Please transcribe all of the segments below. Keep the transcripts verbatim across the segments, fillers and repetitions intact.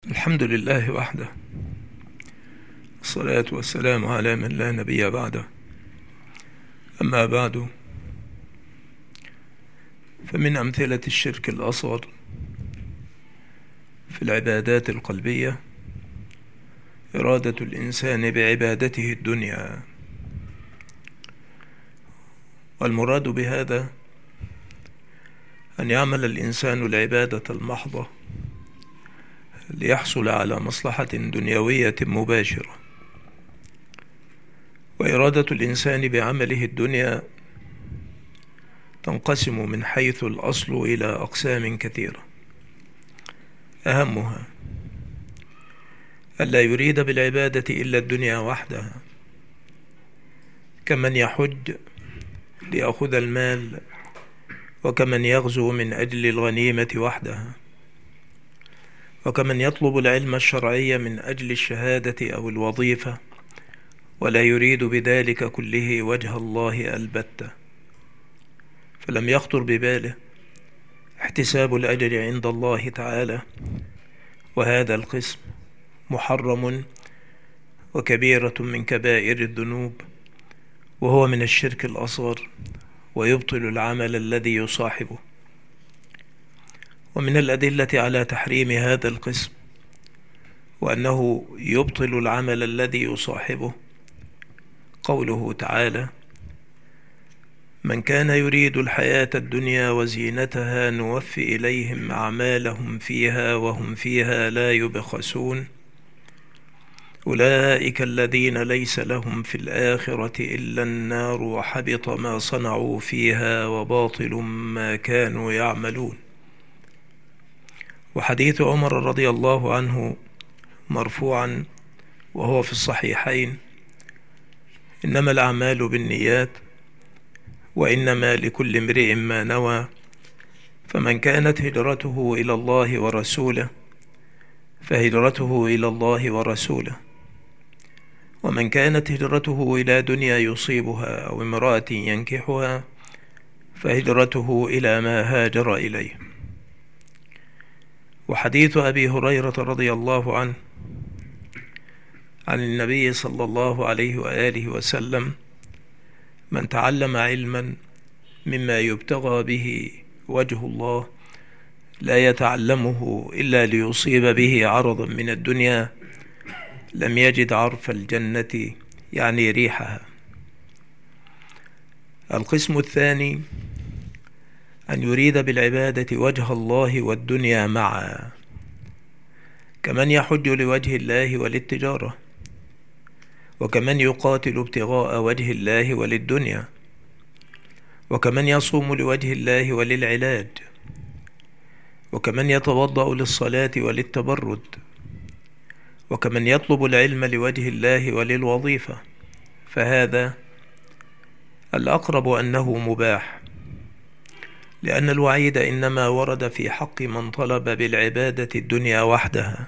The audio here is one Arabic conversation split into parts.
الحمد لله وحده، الصلاة والسلام على من لا نبي بعده. أما بعد، فمن أمثلة الشرك الأصغر في العبادات القلبية إرادة الإنسان بعبادته الدنيا، والمراد بهذا أن يعمل الإنسان العبادة المحضة ليحصل على مصلحة دنيوية مباشرة. وإرادة الإنسان بعمله الدنيا تنقسم من حيث الأصل إلى أقسام كثيرة، أهمها ألا يريد بالعبادة إلا الدنيا وحدها، كمن يحج ليأخذ المال، وكمن يغزو من أجل الغنيمة وحدها، وكمن يطلب العلم الشرعي من أجل الشهادة أو الوظيفة ولا يريد بذلك كله وجه الله البتة، فلم يخطر بباله احتساب الأجر عند الله تعالى. وهذا القسم محرم وكبيرة من كبائر الذنوب، وهو من الشرك الأصغر، ويبطل العمل الذي يصاحبه. ومن الأدلة على تحريم هذا القسم وأنه يبطل العمل الذي يصاحبه قوله تعالى: من كان يريد الحياة الدنيا وزينتها نوفي إليهم أعمالهم فيها وهم فيها لا يبخسون أولئك الذين ليس لهم في الآخرة إلا النار وحبط ما صنعوا فيها وباطل ما كانوا يعملون. وحديث عمر رضي الله عنه مرفوعا وهو في الصحيحين: إنما الأعمال بالنيات وإنما لكل امرئ ما نوى، فمن كانت هجرته إلى الله ورسوله فهجرته إلى الله ورسوله، ومن كانت هجرته إلى دنيا يصيبها أو امرأة ينكحها فهجرته إلى ما هاجر إليه. وحديث أبي هريرة رضي الله عنه عن النبي صلى الله عليه وآله وسلم: من تعلم علما مما يبتغى به وجه الله لا يتعلمه إلا ليصيب به عرضا من الدنيا لم يجد عرف الجنة، يعني ريحها. القسم الثاني أن يريد بالعبادة وجه الله والدنيا معا، كمن يحج لوجه الله وللتجارة، وكمن يقاتل ابتغاء وجه الله وللدنيا، وكمن يصوم لوجه الله وللعلاج، وكمن يتوضأ للصلاة وللتبرد، وكمن يطلب العلم لوجه الله وللوظيفة، فهذا الأقرب أنه مباح، لأن الوعيد إنما ورد في حق من طلب بالعبادة الدنيا وحدها،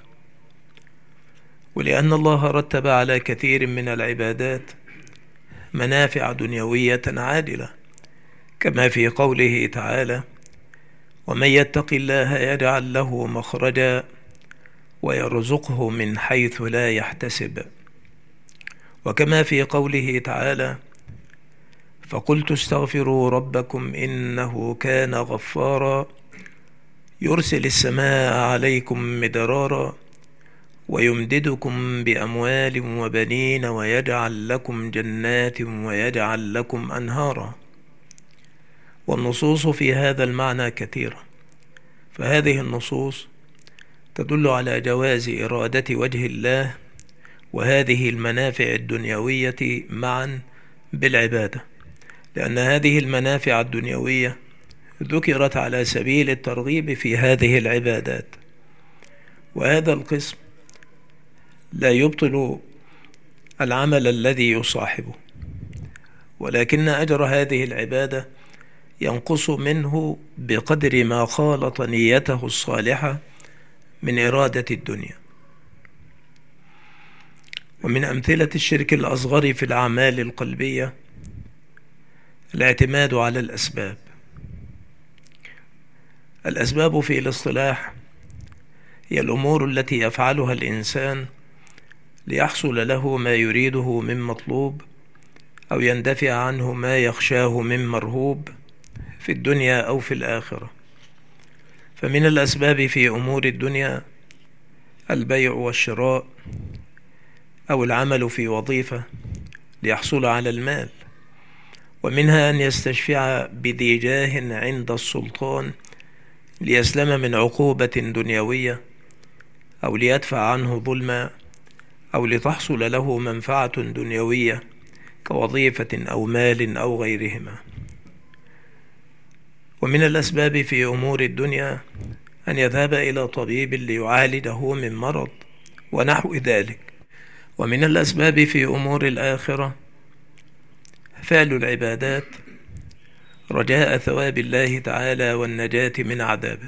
ولأن الله رتب على كثير من العبادات منافع دنيوية عاجلة، كما في قوله تعالى: ومن يتق الله يجعل له مخرجا ويرزقه من حيث لا يحتسب، وكما في قوله تعالى: فقلت استغفروا ربكم إنه كان غفارا يرسل السماء عليكم مدرارا ويمددكم بأموال وبنين ويجعل لكم جنات ويجعل لكم أنهارا. والنصوص في هذا المعنى كثيرة، فهذه النصوص تدل على جواز إرادة وجه الله وهذه المنافع الدنيوية معا بالعبادة، لأن هذه المنافع الدنيوية ذكرت على سبيل الترغيب في هذه العبادات. وهذا القسم لا يبطل العمل الذي يصاحبه، ولكن أجر هذه العبادة ينقص منه بقدر ما خالط نيته الصالحة من إرادة الدنيا. ومن أمثلة الشرك الأصغر في الأعمال القلبية الاعتماد على الأسباب. الأسباب في الاصطلاح هي الأمور التي يفعلها الإنسان ليحصل له ما يريده من مطلوب أو يندفع عنه ما يخشاه من مرهوب في الدنيا أو في الآخرة. فمن الأسباب في أمور الدنيا البيع والشراء أو العمل في وظيفة ليحصل على المال، ومنها أن يستشفع بذي جاه عند السلطان ليسلم من عقوبة دنيوية، أو ليدفع عنه ظلما، أو لتحصل له منفعة دنيوية كوظيفة أو مال أو غيرهما. ومن الأسباب في أمور الدنيا أن يذهب إلى طبيب ليعالجه من مرض ونحو ذلك. ومن الأسباب في أمور الآخرة فعل العبادات رجاء ثواب الله تعالى والنجاة من عذابه.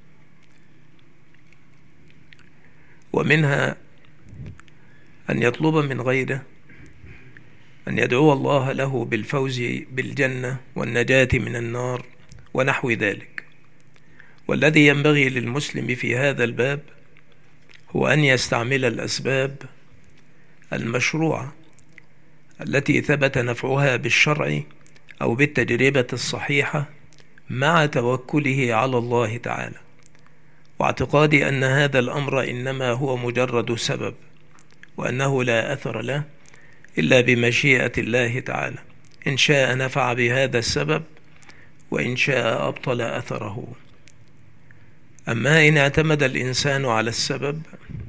ومنها أن يطلب من غيره أن يدعو الله له بالفوز بالجنة والنجاة من النار ونحو ذلك. والذي ينبغي للمسلم في هذا الباب هو أن يستعمل الأسباب المشروعة التي ثبت نفعها بالشرع أو بالتجربة الصحيحة، مع توكله على الله تعالى، واعتقاد أن هذا الأمر إنما هو مجرد سبب، وأنه لا أثر له إلا بمشيئة الله تعالى، إن شاء نفع بهذا السبب وإن شاء أبطل أثره. أما إن اعتمد الإنسان على السبب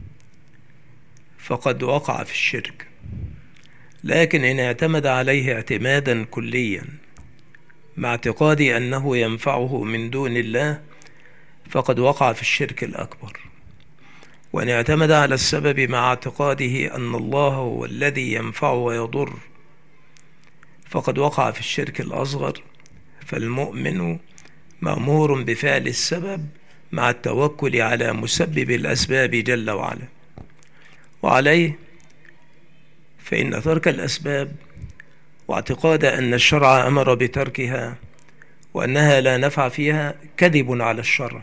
فقد وقع في الشرك، لكن إن اعتمد عليه اعتمادا كليا مع اعتقاد أنه ينفعه من دون الله فقد وقع في الشرك الأكبر. وإن اعتمد على السبب مع اعتقاده أن الله هو الذي ينفع ويضر فقد وقع في الشرك الأصغر. فالمؤمن مأمور بفعل السبب مع التوكل على مسبب الأسباب جل وعلا. وعليه فإن ترك الأسباب واعتقاد أن الشرع أمر بتركها وأنها لا نفع فيها كذب على الشرع،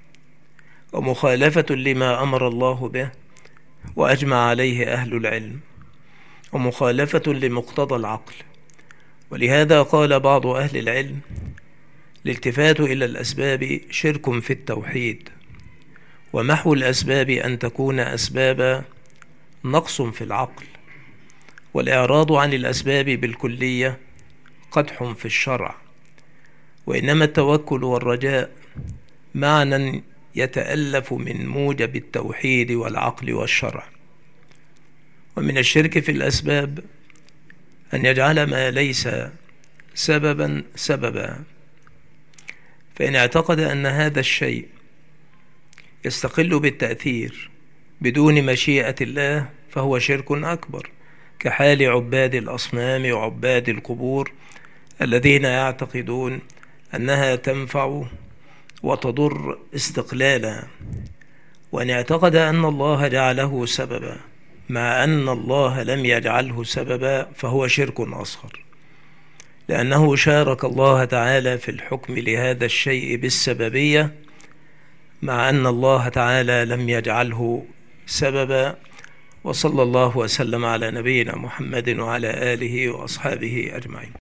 ومخالفة لما أمر الله به وأجمع عليه أهل العلم، ومخالفة لمقتضى العقل. ولهذا قال بعض أهل العلم: الالتفات إلى الأسباب شرك في التوحيد، ومحو الأسباب أن تكون أسبابا نقص في العقل، والإعراض عن الأسباب بالكلية قدح في الشرع. وإنما التوكل والرجاء معنى يتألف من موجب التوحيد والعقل والشرع. ومن الشرك في الأسباب أن يجعل ما ليس سببا سببا، فإن اعتقد أن هذا الشيء يستقل بالتأثير بدون مشيئة الله فهو شرك أكبر، كحال عباد الأصنام وعباد القبور الذين يعتقدون أنها تنفع وتضر استقلالا. وإن اعتقد أن الله جعله سببا مع أن الله لم يجعله سببا فهو شرك أصغر، لأنه شارك الله تعالى في الحكم لهذا الشيء بالسببية مع أن الله تعالى لم يجعله سببا. وصلى الله وسلم على نبينا محمد وعلى آله وأصحابه أجمعين.